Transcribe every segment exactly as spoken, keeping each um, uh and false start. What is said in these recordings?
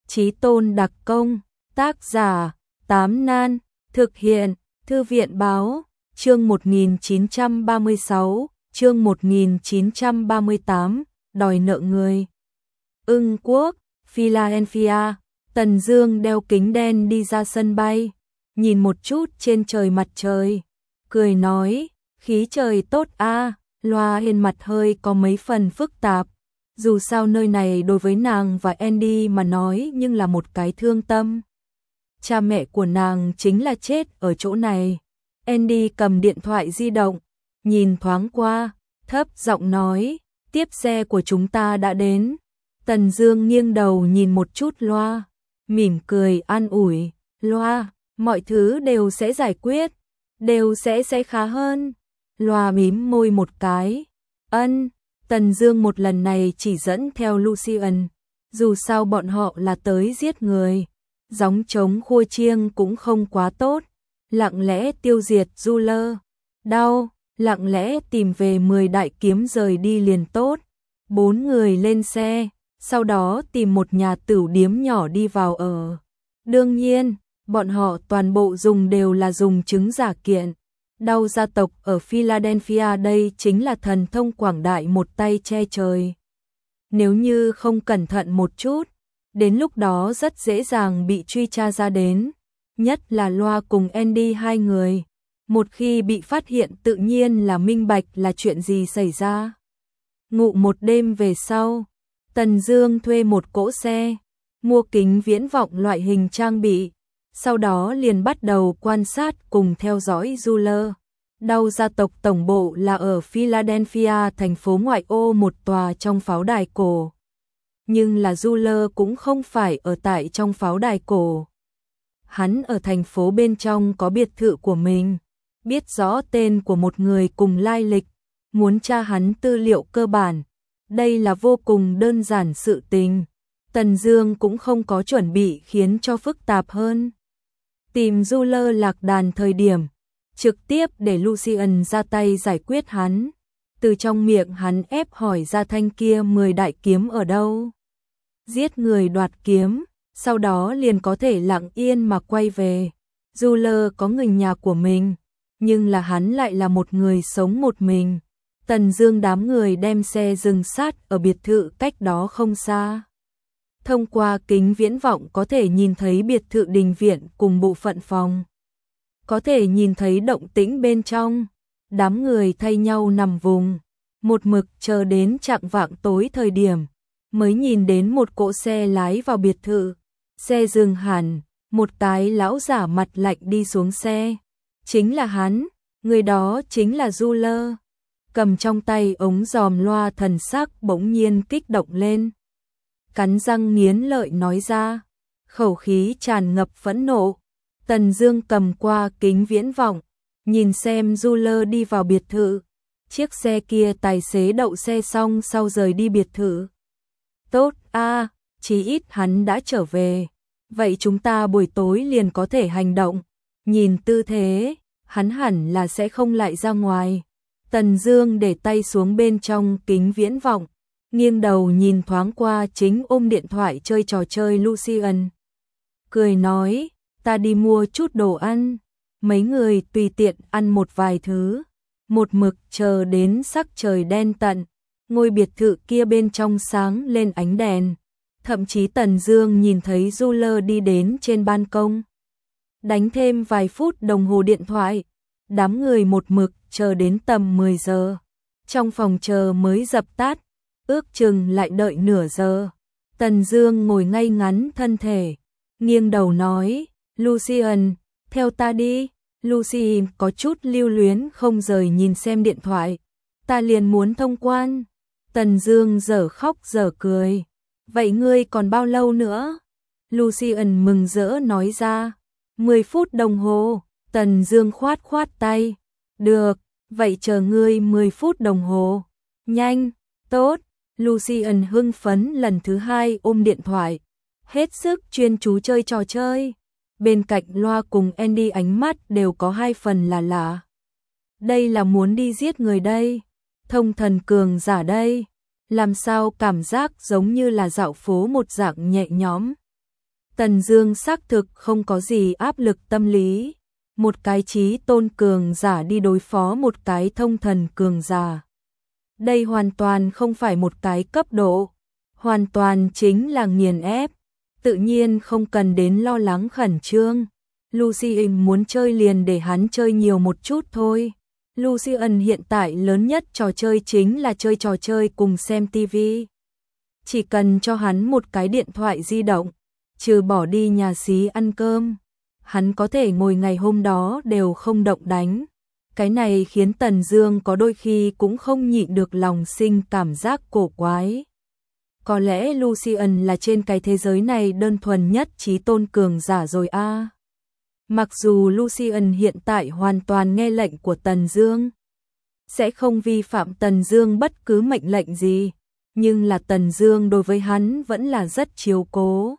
Chí tôn đặc công, tác giả, Tám Nan, thực hiện, Thư viện báo, chương một nghìn chín trăm ba mươi sáu, chương một nghìn chín trăm ba mươi tám, đòi nợ người. Ưng Quốc, Philadelphia, Tần Dương đeo kính đen đi ra sân bay, nhìn một chút trên trời mặt trời, cười nói, khí trời tốt a. Loa trên mặt hơi có mấy phần phức tạp, dù sao nơi này đối với nàng và Andy mà nói nhưng là một cái thương tâm. Cha mẹ của nàng chính là chết ở chỗ này. Andy cầm điện thoại di động, nhìn thoáng qua, thấp giọng nói, tiếp xe của chúng ta đã đến. Tần Dương nghiêng đầu nhìn một chút Loa, mỉm cười an ủi, Loa, mọi thứ đều sẽ giải quyết, đều sẽ sẽ khá hơn. Loa mím môi một cái, ân. Tần Dương một lần này chỉ dẫn theo Lucian, dù sao bọn họ là tới giết người, gióng trống khua chiêng cũng không quá tốt, lặng lẽ tiêu diệt Ruler, đau, lặng lẽ tìm về mười đại kiếm rời đi liền tốt. Bốn người lên xe, sau đó tìm một nhà tửu điếm nhỏ đi vào ở. Đương nhiên, bọn họ toàn bộ dùng đều là dùng chứng giả kiện. Đau gia tộc ở Philadelphia đây chính là thần thông quảng đại một tay che trời. Nếu như không cẩn thận một chút, đến lúc đó rất dễ dàng bị truy tra ra đến. Nhất là Loa cùng Andy hai người. Một khi bị phát hiện tự nhiên là minh bạch là chuyện gì xảy ra. Ngủ một đêm về sau, Tần Dương thuê một cỗ xe, mua kính viễn vọng loại hình trang bị. Sau đó liền bắt đầu quan sát cùng theo dõi Ruler. Đau gia tộc tổng bộ là ở Philadelphia, thành phố ngoại ô một tòa trong pháo đài cổ. Nhưng là Ruler cũng không phải ở tại trong pháo đài cổ. Hắn ở thành phố bên trong có biệt thự của mình, biết rõ tên của một người cùng lai lịch, muốn tra hắn tư liệu cơ bản. Đây là vô cùng đơn giản sự tình. Tần Dương cũng không có chuẩn bị khiến cho phức tạp hơn. Tìm Ruler lạc đàn thời điểm, trực tiếp để Lucian ra tay giải quyết hắn. Từ trong miệng hắn ép hỏi ra thanh kia mười đại kiếm ở đâu. Giết người đoạt kiếm, sau đó liền có thể lặng yên mà quay về. Ruler có người nhà của mình, nhưng là hắn lại là một người sống một mình. Tần Dương đám người đem xe dừng sát ở biệt thự cách đó không xa. Thông qua kính viễn vọng có thể nhìn thấy biệt thự đình viện cùng bộ phận phòng. Có thể nhìn thấy động tĩnh bên trong. Đám người thay nhau nằm vùng, một mực chờ đến chạng vạng tối thời điểm, mới nhìn đến một cỗ xe lái vào biệt thự. Xe dừng hẳn, một cái lão giả mặt lạnh đi xuống xe. Chính là hắn, người đó chính là Ruler. Cầm trong tay ống dòm loa, thần sắc bỗng nhiên kích động lên. Cắn răng nghiến lợi nói ra, khẩu khí tràn ngập phẫn nộ. Tần Dương cầm qua kính viễn vọng, nhìn xem Ruler đi vào biệt thự. Chiếc xe kia tài xế đậu xe xong sau rời đi biệt thự. Tốt a, chí ít hắn đã trở về. Vậy chúng ta buổi tối liền có thể hành động. Nhìn tư thế, hắn hẳn là sẽ không lại ra ngoài. Tần Dương để tay xuống bên trong kính viễn vọng, nghiêng đầu nhìn thoáng qua chính ôm điện thoại chơi trò chơi Lucian. Cười nói, ta đi mua chút đồ ăn. Mấy người tùy tiện ăn một vài thứ, một mực chờ đến sắc trời đen tận. Ngôi biệt thự kia bên trong sáng lên ánh đèn. Thậm chí Tần Dương nhìn thấy Ruler đi đến trên ban công. Đánh thêm vài phút đồng hồ điện thoại. Đám người một mực chờ đến tầm mười giờ. Trong phòng chờ mới dập tắt, ước chừng lại đợi nửa giờ. Tần Dương ngồi ngay ngắn thân thể, nghiêng đầu nói, Lucian, theo ta đi. Lucy có chút lưu luyến không rời nhìn xem điện thoại. Ta liền muốn thông quan. Tần Dương dở khóc dở cười. Vậy ngươi còn bao lâu nữa? Lucian mừng rỡ nói ra. Mười phút đồng hồ. Tần Dương khoát khoát tay. Được, vậy chờ ngươi mười phút đồng hồ. Nhanh, tốt. Lucian hưng phấn lần thứ hai ôm điện thoại, hết sức chuyên chú chơi trò chơi. Bên cạnh Loa cùng Andy ánh mắt đều có hai phần là lạ. Đây là muốn đi giết người đây, thông thần cường giả đây, làm sao cảm giác giống như là dạo phố một dạng nhẹ nhõm. Tần Dương xác thực không có gì áp lực tâm lý, một cái chí tôn cường giả đi đối phó một cái thông thần cường giả. Đây hoàn toàn không phải một cái cấp độ, hoàn toàn chính là nghiền ép, tự nhiên không cần đến lo lắng khẩn trương. Lucian muốn chơi liền để hắn chơi nhiều một chút thôi. Lucian hiện tại lớn nhất trò chơi chính là chơi trò chơi cùng xem ti vi. Chỉ cần cho hắn một cái điện thoại di động, trừ bỏ đi nhà xí ăn cơm, hắn có thể ngồi ngày hôm đó đều không động đánh. Cái này khiến Tần Dương có đôi khi cũng không nhịn được lòng sinh cảm giác cổ quái. Có lẽ Lucian là trên cái thế giới này đơn thuần nhất chí tôn cường giả rồi a. À. Mặc dù Lucian hiện tại hoàn toàn nghe lệnh của Tần Dương, sẽ không vi phạm Tần Dương bất cứ mệnh lệnh gì, nhưng là Tần Dương đối với hắn vẫn là rất chiếu cố.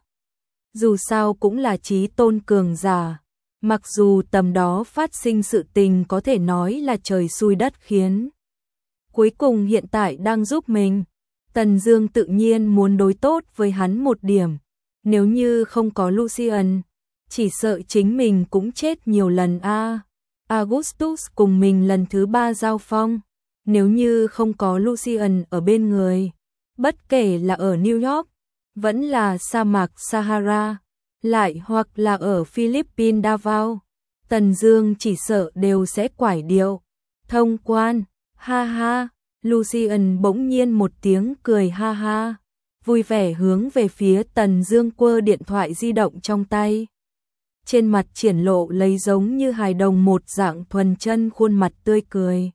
Dù sao cũng là chí tôn cường giả, mặc dù tầm đó phát sinh sự tình có thể nói là trời xui đất khiến. Cuối cùng hiện tại đang giúp mình, Tần Dương tự nhiên muốn đối tốt với hắn một điểm. Nếu như không có Lucian, chỉ sợ chính mình cũng chết nhiều lần a. À. Augustus cùng mình lần thứ ba giao phong, nếu như không có Lucian ở bên người, bất kể là ở New York, vẫn là sa mạc Sahara, lại hoặc là ở Philippines Davao, Tần Dương chỉ sợ đều sẽ quải điệu. Thông quan, ha ha, Lucian bỗng nhiên một tiếng cười ha ha, vui vẻ hướng về phía Tần Dương quơ điện thoại di động trong tay. Trên mặt triển lộ lấy giống như hài đồng một dạng thuần chân khuôn mặt tươi cười.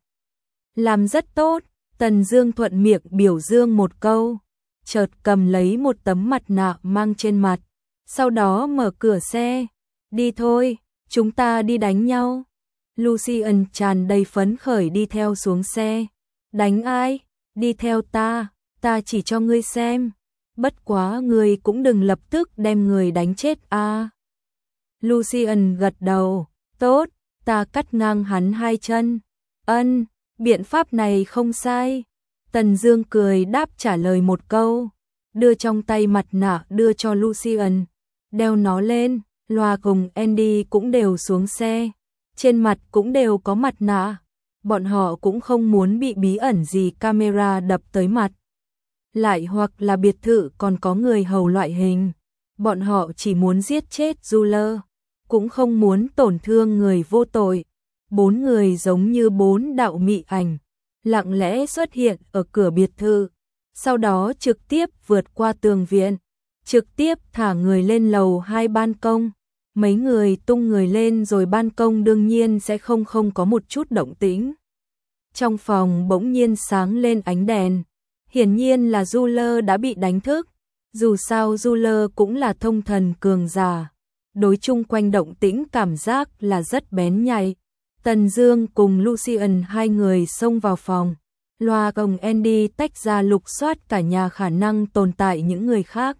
Làm rất tốt, Tần Dương thuận miệng biểu dương một câu, chợt cầm lấy một tấm mặt nạ mang trên mặt, sau đó mở cửa xe, đi thôi, chúng ta đi đánh nhau. Lucian tràn đầy phấn khởi đi theo xuống xe. Đánh ai? Đi theo ta, ta chỉ cho ngươi xem. Bất quá ngươi cũng đừng lập tức đem người đánh chết a. À. Lucian gật đầu, tốt, ta cắt ngang hắn hai chân. Ân, biện pháp này không sai. Tần Dương cười đáp trả lời một câu, đưa trong tay mặt nạ đưa cho Lucian, đeo nó lên. Loa cùng Andy cũng đều xuống xe, trên mặt cũng đều có mặt nạ. Bọn họ cũng không muốn bị bí ẩn gì camera đập tới mặt. Lại hoặc là biệt thự còn có người hầu loại hình. Bọn họ chỉ muốn giết chết Juler, cũng không muốn tổn thương người vô tội. Bốn người giống như bốn đạo mị ảnh, lặng lẽ xuất hiện ở cửa biệt thự, sau đó trực tiếp vượt qua tường viện, trực tiếp thả người lên lầu hai ban công. Mấy người tung người lên rồi ban công đương nhiên sẽ không không có một chút động tĩnh. Trong phòng bỗng nhiên sáng lên ánh đèn, hiển nhiên là Juler đã bị đánh thức. Dù sao Juler cũng là thông thần cường giả, đối chung quanh động tĩnh cảm giác là rất bén nhạy. Tần Dương cùng Lucian hai người xông vào phòng, loa cùng Andy tách ra lục soát cả nhà khả năng tồn tại những người khác.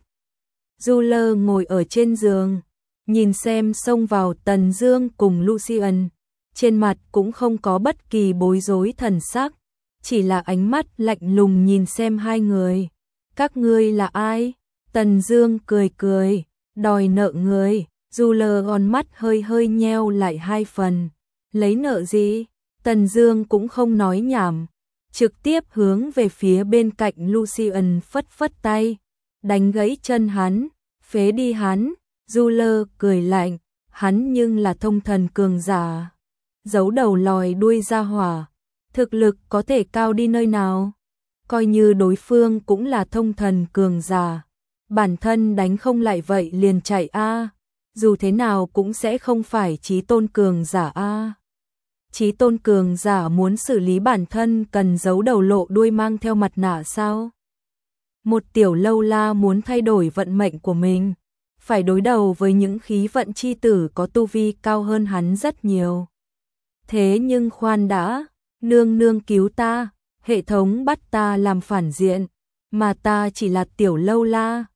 Juler ngồi ở trên giường, nhìn xem xông vào Tần Dương cùng Lucian, trên mặt cũng không có bất kỳ bối rối thần sắc, chỉ là ánh mắt lạnh lùng nhìn xem hai người. Các ngươi là ai? Tần Dương cười cười, đòi nợ người. Juler gòn mắt hơi hơi nheo lại hai phần. Lấy nợ gì? Tần Dương cũng không nói nhảm, trực tiếp hướng về phía bên cạnh Lucian phất phất tay, đánh gãy chân hắn, phế đi hắn. Juler cười lạnh, hắn nhưng là thông thần cường giả, giấu đầu lòi đuôi ra hỏa, thực lực có thể cao đi nơi nào. Coi như đối phương cũng là thông thần cường giả, bản thân đánh không lại vậy liền chạy a. À. Dù thế nào cũng sẽ không phải chí tôn cường giả a. À. Chí tôn cường giả muốn xử lý bản thân cần giấu đầu lộ đuôi mang theo mặt nạ sao? Một tiểu lâu la muốn thay đổi vận mệnh của mình, phải đối đầu với những khí vận chi tử có tu vi cao hơn hắn rất nhiều. Thế nhưng khoan đã, nương nương cứu ta, hệ thống bắt ta làm phản diện, mà ta chỉ là tiểu lâu la,